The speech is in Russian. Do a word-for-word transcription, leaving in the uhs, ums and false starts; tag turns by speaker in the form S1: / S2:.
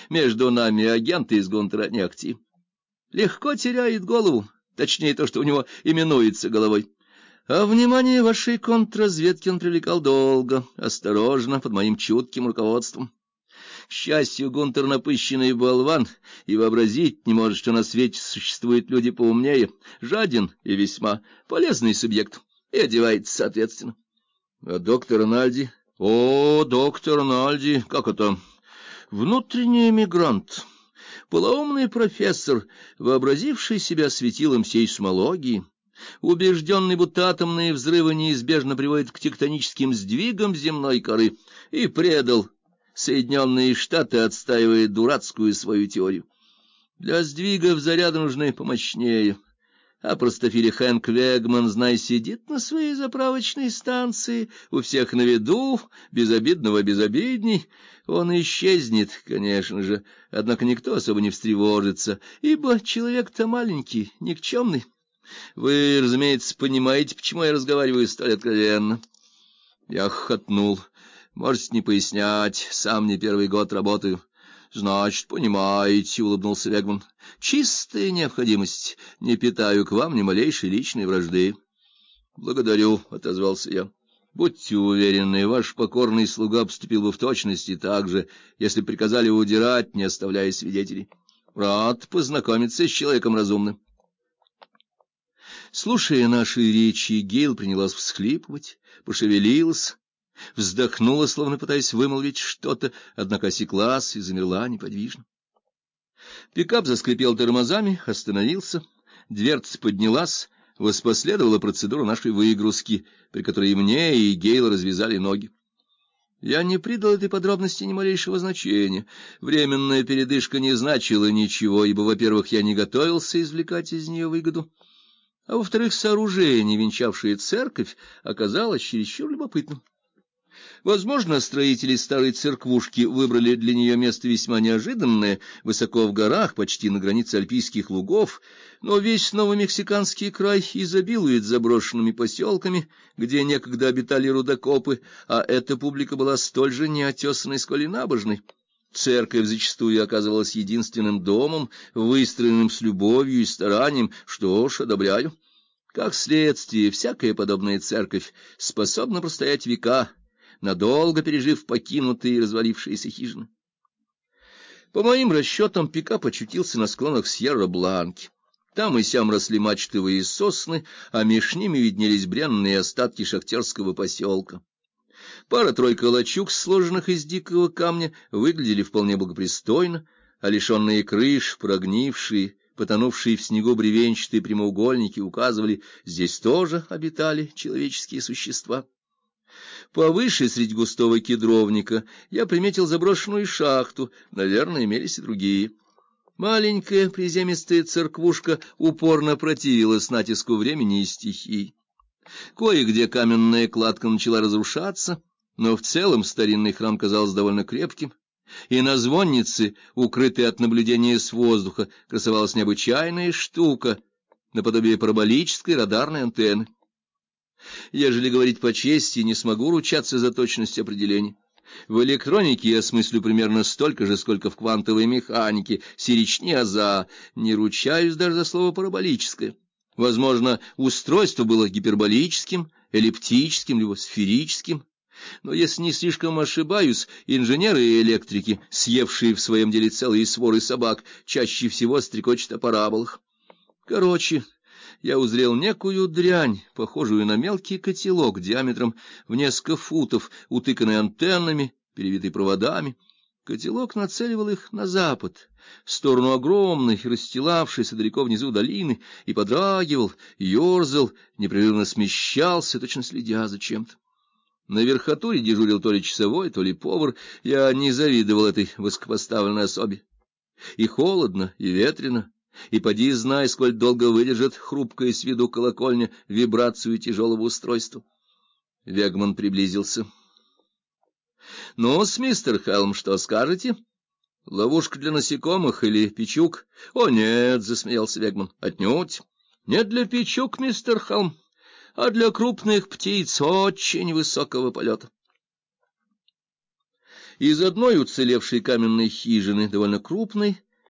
S1: Между нами агенты из Гунтера не актив. Легко теряет голову, точнее то, что у него именуется головой. А внимание вашей контрразведки он привлекал долго, осторожно, под моим чутким руководством. К счастью, Гунтер напыщенный болван и вообразить не может, что на свете существуют люди поумнее, жаден и весьма полезный субъект, и одевается соответственно. А доктор Нальди? О, доктор Нальди, как это? Внутренний эмигрант, полоумный профессор, вообразивший себя светилом сейсмологии, убежденный, будто атомные взрывы неизбежно приводят к тектоническим сдвигам земной коры, и предал Соединенные Штаты, отстаивая дурацкую свою теорию. Для сдвигов заряды нужны помощнее. А простофиля Хэнк Вегман, знай, сидит на своей заправочной станции, у всех на виду, безобидного безобидней. Он исчезнет, конечно же, однако никто особо не встревожится, ибо человек-то маленький, никчемный. Вы, разумеется, понимаете, почему я разговариваю столь откровенно. Я хохотнул. Можете не пояснять, сам не первый год работаю. Значит, понимаете, улыбнулся Вегман. Чистая необходимость. Не питаю к вам ни малейшей личной вражды. Благодарю, отозвался я. Будьте уверены, ваш покорный слуга поступил бы в точности так же, если приказали удирать, не оставляя свидетелей. Рад познакомиться с человеком разумным. Слушая наши речи, Гейл принялась всхлипывать, пошевелилась, вздохнула, словно пытаясь вымолвить что-то, однако осеклась и замерла неподвижно. Пикап заскрипел тормозами, остановился, дверца поднялась, воспоследовала процедура нашей выгрузки, при которой и мне, и Гейл развязали ноги. Я не придал этой подробности ни малейшего значения. Временная передышка не значила ничего, ибо, во-первых, я не готовился извлекать из нее выгоду, а во-вторых, сооружение, венчавшее церковь, оказалось чересчур любопытным. Возможно, строители старой церквушки выбрали для нее место весьма неожиданное, высоко в горах, почти на границе альпийских лугов, но весь новомексиканский край изобилует заброшенными поселками, где некогда обитали рудокопы, а эта публика была столь же неотесанной, сколь и набожной. Церковь зачастую оказывалась единственным домом, выстроенным с любовью и старанием, что ж, одобряю. Как следствие, всякая подобная церковь способна простоять века, надолго пережив покинутые и развалившиеся хижины. По моим расчетам, пикап очутился на склонах Сьерра-Бланки. Там и сям росли мачтовые сосны, а меж ними виднелись бренные остатки шахтерского поселка. Пара-тройка лачуг, сложенных из дикого камня, выглядели вполне благопристойно, а лишенные крыш, прогнившие, потонувшие в снегу бревенчатые прямоугольники указывали, здесь тоже обитали человеческие существа. Повыше, среди густого кедровника, я приметил заброшенную шахту, наверное, имелись и другие. Маленькая приземистая церквушка упорно противилась натиску времени и стихий. Кое-где каменная кладка начала разрушаться, но в целом старинный храм казался довольно крепким, и на звоннице, укрытой от наблюдения с воздуха, красовалась необычайная штука, наподобие параболической радарной антенны. Ежели говорить по чести, не смогу ручаться за точность определений. В электронике я смыслю примерно столько же, сколько в квантовой механике, сиречни аза, не ручаюсь даже за слово параболическое. Возможно, устройство было гиперболическим, эллиптическим либо сферическим, но если не слишком ошибаюсь, инженеры и электрики, съевшие в своем деле целые своры собак, чаще всего стрекочут о параболах. Короче, я узрел некую дрянь, похожую на мелкий котелок диаметром в несколько футов, утыканный антеннами, перевитый проводами. Котелок нацеливал их на запад, в сторону огромной, расстилавшейся далеко внизу долины, и подрагивал, ёрзал, непрерывно смещался, точно следя за чем-то. На верхотуре дежурил то ли часовой, то ли повар. Я не завидовал этой высокопоставленной особе. И холодно, и ветрено, и поди знай, сколь долго выдержит хрупкая с виду колокольня вибрацию тяжелого устройства. Вегман приблизился. — Ну-с, мистер Хелм, что скажете? Ловушка для насекомых или печук? — О, нет, — засмеялся Вегман, — отнюдь. Не для печук, мистер Хелм, а для крупных птиц очень высокого полета. Из одной уцелевшей каменной хижины, довольно крупной,